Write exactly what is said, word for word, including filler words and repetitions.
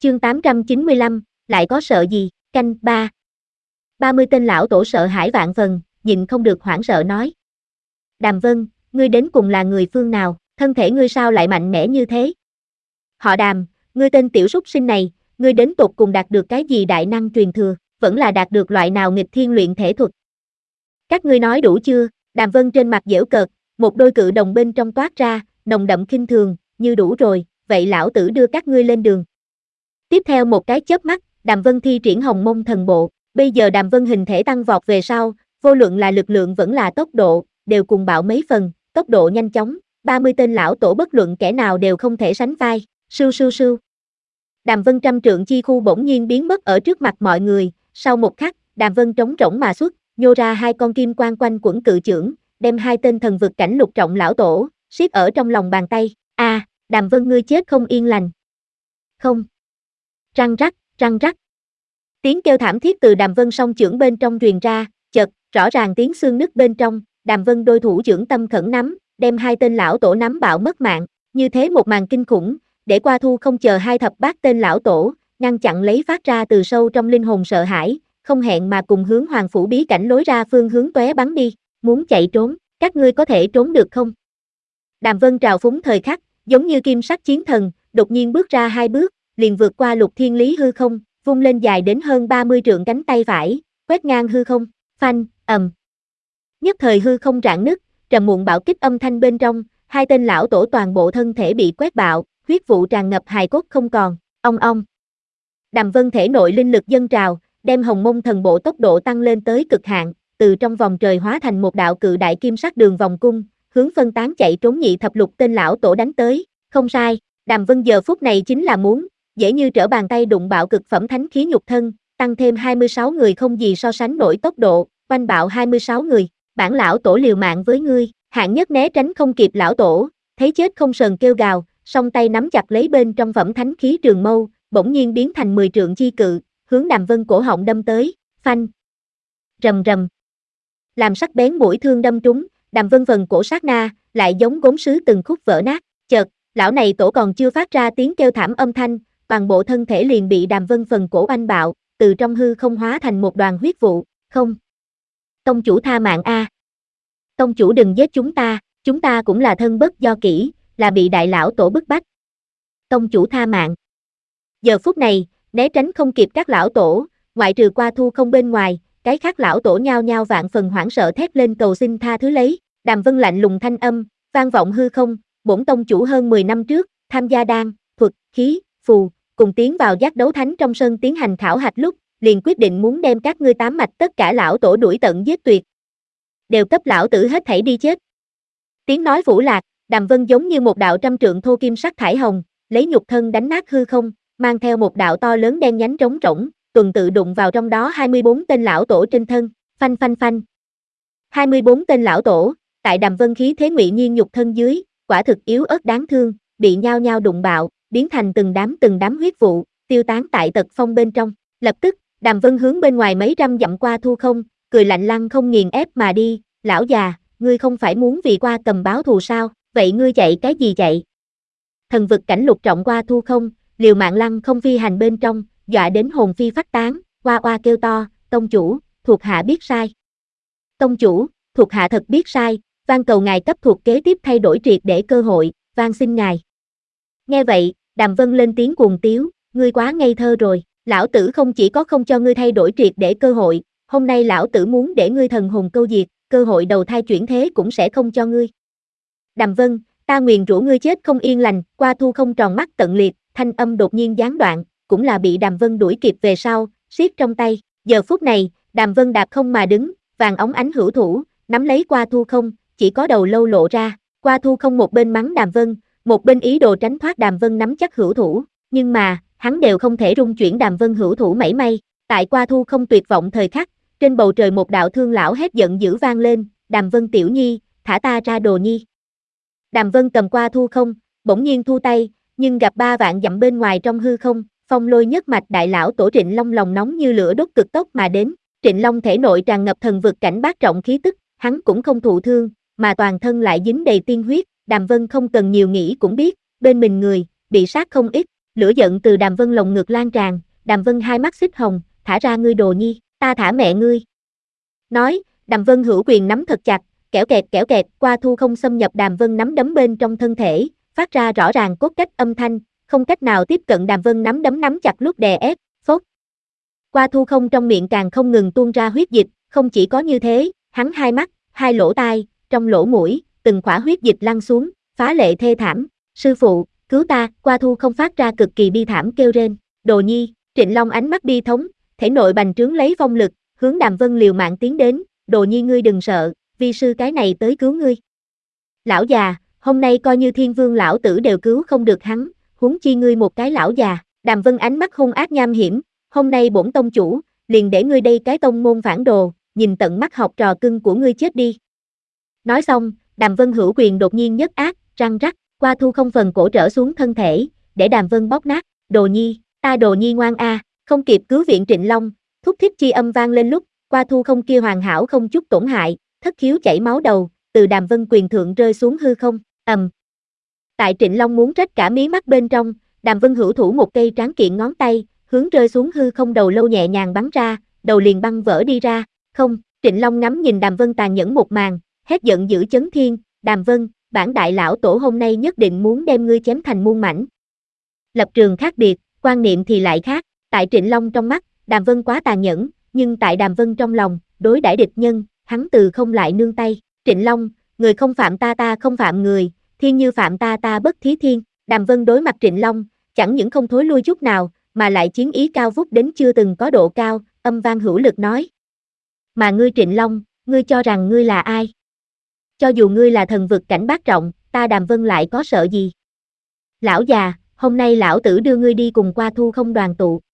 Chương tám trăm chín mươi lăm, lại có sợ gì, canh ba. ba mươi tên lão tổ sợ hãi vạn phần, nhịn không được hoảng sợ nói. Đàm Vân, ngươi đến cùng là người phương nào, thân thể ngươi sao lại mạnh mẽ như thế? Họ Đàm, ngươi tên tiểu súc sinh này, ngươi đến tột cùng đạt được cái gì đại năng truyền thừa, vẫn là đạt được loại nào nghịch thiên luyện thể thuật? Các ngươi nói đủ chưa? Đàm Vân trên mặt giễu cợt, một đôi cự đồng bên trong toát ra, nồng đậm khinh thường, như đủ rồi, vậy lão tử đưa các ngươi lên đường. Tiếp theo một cái chớp mắt, Đàm Vân thi triển Hồng Mông Thần Bộ, bây giờ Đàm Vân hình thể tăng vọt về sau, vô luận là lực lượng vẫn là tốc độ, đều cùng bạo mấy phần, tốc độ nhanh chóng, ba mươi tên lão tổ bất luận kẻ nào đều không thể sánh vai, sưu sưu sưu. Đàm Vân trăm trượng chi khu bỗng nhiên biến mất ở trước mặt mọi người, sau một khắc, Đàm Vân trống rỗng mà xuất, nhô ra hai con kim quang quanh quẩn cự chưởng, đem hai tên thần vực cảnh lục trọng lão tổ, siết ở trong lòng bàn tay, a, à, Đàm Vân ngươi chết không yên lành. Không. Răng rắc, răng rắc. Tiếng kêu thảm thiết từ Đàm Vân song chưởng bên trong truyền ra, chợt, rõ ràng tiếng xương nứt bên trong, Đàm Vân đôi thủ chưởng tâm khẩn nắm, đem hai tên lão tổ nắm bạo mất mạng, như thế một màn kinh khủng, để Qua Thu không chờ hai thập bát tên lão tổ, ngăn chặn lấy phát ra từ sâu trong linh hồn sợ hãi, không hẹn mà cùng hướng Hoàng phủ bí cảnh lối ra phương hướng tóe bắn đi, muốn chạy trốn, các ngươi có thể trốn được không? Đàm Vân trào phúng thời khắc, giống như kim sắc chiến thần, đột nhiên bước ra hai bước, liền vượt qua lục thiên lý hư không, vung lên dài đến hơn ba mươi trượng cánh tay phải, quét ngang hư không, phanh, ầm. Nhất thời hư không rạn nứt, trầm muộn bạo kích âm thanh bên trong, hai tên lão tổ toàn bộ thân thể bị quét bạo, huyết vụ tràn ngập hài cốt không còn, ong ong. Đàm Vân thể nội linh lực dâng trào, đem Hồng Mông Thần Bộ tốc độ tăng lên tới cực hạn, từ trong vòng trời hóa thành một đạo cự đại kim sắc đường vòng cung, hướng phân tán chạy trốn nhị thập lục tên lão tổ đánh tới, không sai, Đàm Vân giờ phút này chính là muốn, dễ như trở bàn tay đụng bạo cực phẩm thánh khí nhục thân, tăng thêm hai mươi sáu người không gì so sánh nổi tốc độ, oanh bạo hai mươi sáu người, bản lão tổ liều mạng với ngươi, hạng nhất né tránh không kịp lão tổ, thấy chết không sờn kêu gào, song tay nắm chặt lấy bên trong phẩm thánh khí trường mâu, bỗng nhiên biến thành mười trượng chi cự, hướng Đàm Vân cổ họng đâm tới, phanh, rầm rầm, làm sắc bén mũi thương đâm trúng, Đàm Vân phần cổ sát na, lại giống gốm sứ từng khúc vỡ nát, chợt, lão này tổ còn chưa phát ra tiếng kêu thảm âm thanh, toàn bộ thân thể liền bị Đàm Vân phần cổ oanh bạo, từ trong hư không hóa thành một đoàn huyết vụ, không. Tông chủ tha mạng a. Tông chủ đừng giết chúng ta, chúng ta cũng là thân bất do kỷ, là bị đại lão tổ bức bách. Tông chủ tha mạng. Giờ phút này, né tránh không kịp các lão tổ, ngoại trừ Qua Thu không bên ngoài, cái khác lão tổ nhao nhao vạn phần hoảng sợ thét lên cầu xin tha thứ lấy, Đàm Vân lạnh lùng thanh âm, vang vọng hư không, bổn tông chủ hơn mười năm trước, tham gia đan, thuật, khí, phù, cùng tiến vào giác đấu thánh trong sân tiến hành khảo hạch lúc, liền quyết định muốn đem các ngươi tám mạch tất cả lão tổ đuổi tận giết tuyệt. Đều cấp lão tử hết thảy đi chết. Tiếng nói vũ lạc, Đàm Vân giống như một đạo trăm trượng thô kim sắc thải hồng, lấy nhục thân đánh nát hư không, mang theo một đạo to lớn đen nhánh trống rỗng, tuần tự đụng vào trong đó hai mươi bốn tên lão tổ trên thân, phanh phanh phanh. hai mươi bốn tên lão tổ, tại Đàm Vân khí thế ngụy nhiên nhục thân dưới, quả thực yếu ớt đáng thương, bị nhao nhao đụng bạo, biến thành từng đám từng đám huyết vụ, tiêu tán tại tật phong bên trong. Lập tức, Đàm Vân hướng bên ngoài mấy trăm dặm Qua Thu không, cười lạnh lăng không nghiền ép mà đi, lão già, ngươi không phải muốn vì Qua Cầm báo thù sao, vậy ngươi chạy cái gì chạy? Thần vực cảnh lục trọng Qua Thu không, liều mạng lăng không phi hành bên trong, dọa đến hồn phi phách tán, oa oa kêu to, tông chủ, thuộc hạ biết sai. Tông chủ, thuộc hạ thật biết sai, van cầu ngài cấp thuộc kế tiếp thay đổi triệt để cơ hội, van xin ngài. Nghe vậy, Đàm Vân lên tiếng cuồng tiếu, ngươi quá ngây thơ rồi, lão tử không chỉ có không cho ngươi thay đổi triệt để cơ hội, hôm nay lão tử muốn để ngươi thần hồn câu diệt, cơ hội đầu thai chuyển thế cũng sẽ không cho ngươi. Đàm Vân, ta nguyền rủa ngươi chết không yên lành, Qua Thu không tròn mắt tận liệt, thanh âm đột nhiên gián đoạn, cũng là bị Đàm Vân đuổi kịp về sau, siết trong tay, giờ phút này, Đàm Vân đạp không mà đứng, vàng óng ánh hữu thủ, nắm lấy Qua Thu không, chỉ có đầu lâu lộ ra, Qua Thu không một bên mắng Đàm Vân, một bên ý đồ tránh thoát Đàm Vân nắm chắc hữu thủ, nhưng mà, hắn đều không thể rung chuyển Đàm Vân hữu thủ mảy may, tại Qua Thu không tuyệt vọng thời khắc, trên bầu trời một đạo thương lão hét giận dữ vang lên, Đàm Vân tiểu nhi, thả ta ra đồ nhi. Đàm Vân cầm Qua Thu không, bỗng nhiên thu tay, nhưng gặp ba vạn dặm bên ngoài trong hư không, phong lôi nhất mạch đại lão tổ Trịnh Long lòng nóng như lửa đốt cực tốc mà đến, Trịnh Long thể nội tràn ngập thần vực cảnh bát trọng khí tức, hắn cũng không thụ thương, mà toàn thân lại dính đầy tiên huyết, Đàm Vân không cần nhiều nghĩ cũng biết, bên mình người, bị sát không ít, Lửa giận từ Đàm Vân lồng ngực lan tràn, Đàm Vân hai mắt xích hồng, thả ra ngươi đồ nhi, ta thả mẹ ngươi. Nói, Đàm Vân hữu quyền nắm thật chặt, kẽo kẹt kẽo kẹt, qua thu không xâm nhập Đàm Vân nắm đấm bên trong thân thể, phát ra rõ ràng cốt cách âm thanh, không cách nào tiếp cận Đàm Vân nắm đấm nắm chặt lúc đè ép, phốt. Qua thu không trong miệng càng không ngừng tuôn ra huyết dịch, không chỉ có như thế, hắn hai mắt, hai lỗ tai, trong lỗ mũi, từng khỏa huyết dịch lăn xuống, phá lệ thê thảm, sư phụ, cứu ta, qua thu không phát ra cực kỳ bi thảm kêu rên, đồ nhi, Trịnh Long ánh mắt bi thống, thể nội bành trướng lấy phong lực, hướng Đàm Vân liều mạng tiến đến, đồ nhi ngươi đừng sợ, vi sư cái này tới cứu ngươi. Lão già, hôm nay coi như thiên vương lão tử đều cứu không được hắn, huống chi ngươi một cái lão già, Đàm Vân ánh mắt hung ác nham hiểm, hôm nay bổn tông chủ, liền để ngươi đây cái tông môn phản đồ, nhìn tận mắt học trò cưng của ngươi chết đi. Nói xong, Đàm Vân hữu quyền đột nhiên nhất ác, răng rắc, qua thu không phần cổ trở xuống thân thể, để Đàm Vân bóp nát, đồ nhi, ta đồ nhi ngoan a, không kịp cứu viện Trịnh Long, thúc thiết chi âm vang lên lúc, qua thu không kia hoàn hảo không chút tổn hại, thất khiếu chảy máu đầu, từ Đàm Vân quyền thượng rơi xuống hư không, ầm. Tại Trịnh Long muốn rách cả mí mắt bên trong, Đàm Vân hữu thủ một cây tráng kiện ngón tay, hướng rơi xuống hư không đầu lâu nhẹ nhàng bắn ra, đầu liền băng vỡ đi ra, không, Trịnh Long ngắm nhìn Đàm Vân tàn nhẫn một màn, hét giận dữ chấn thiên, Đàm Vân, bản đại lão tổ hôm nay nhất định muốn đem ngươi chém thành muôn mảnh. Lập trường khác biệt, quan niệm thì lại khác, tại Trịnh Long trong mắt, Đàm Vân quá tàn nhẫn, nhưng tại Đàm Vân trong lòng, đối đãi địch nhân, hắn từ không lại nương tay, Trịnh Long, người không phạm ta ta không phạm người, thiên như phạm ta ta bất thí thiên, Đàm Vân đối mặt Trịnh Long, chẳng những không thối lui chút nào, mà lại chiến ý cao vút đến chưa từng có độ cao, âm vang hữu lực nói. Mà ngươi Trịnh Long, ngươi cho rằng ngươi là ai? Cho dù ngươi là thần vực cảnh bát trọng, ta Đàm Vân lại có sợ gì? Lão già, hôm nay lão tử đưa ngươi đi cùng qua thu không đoàn tụ.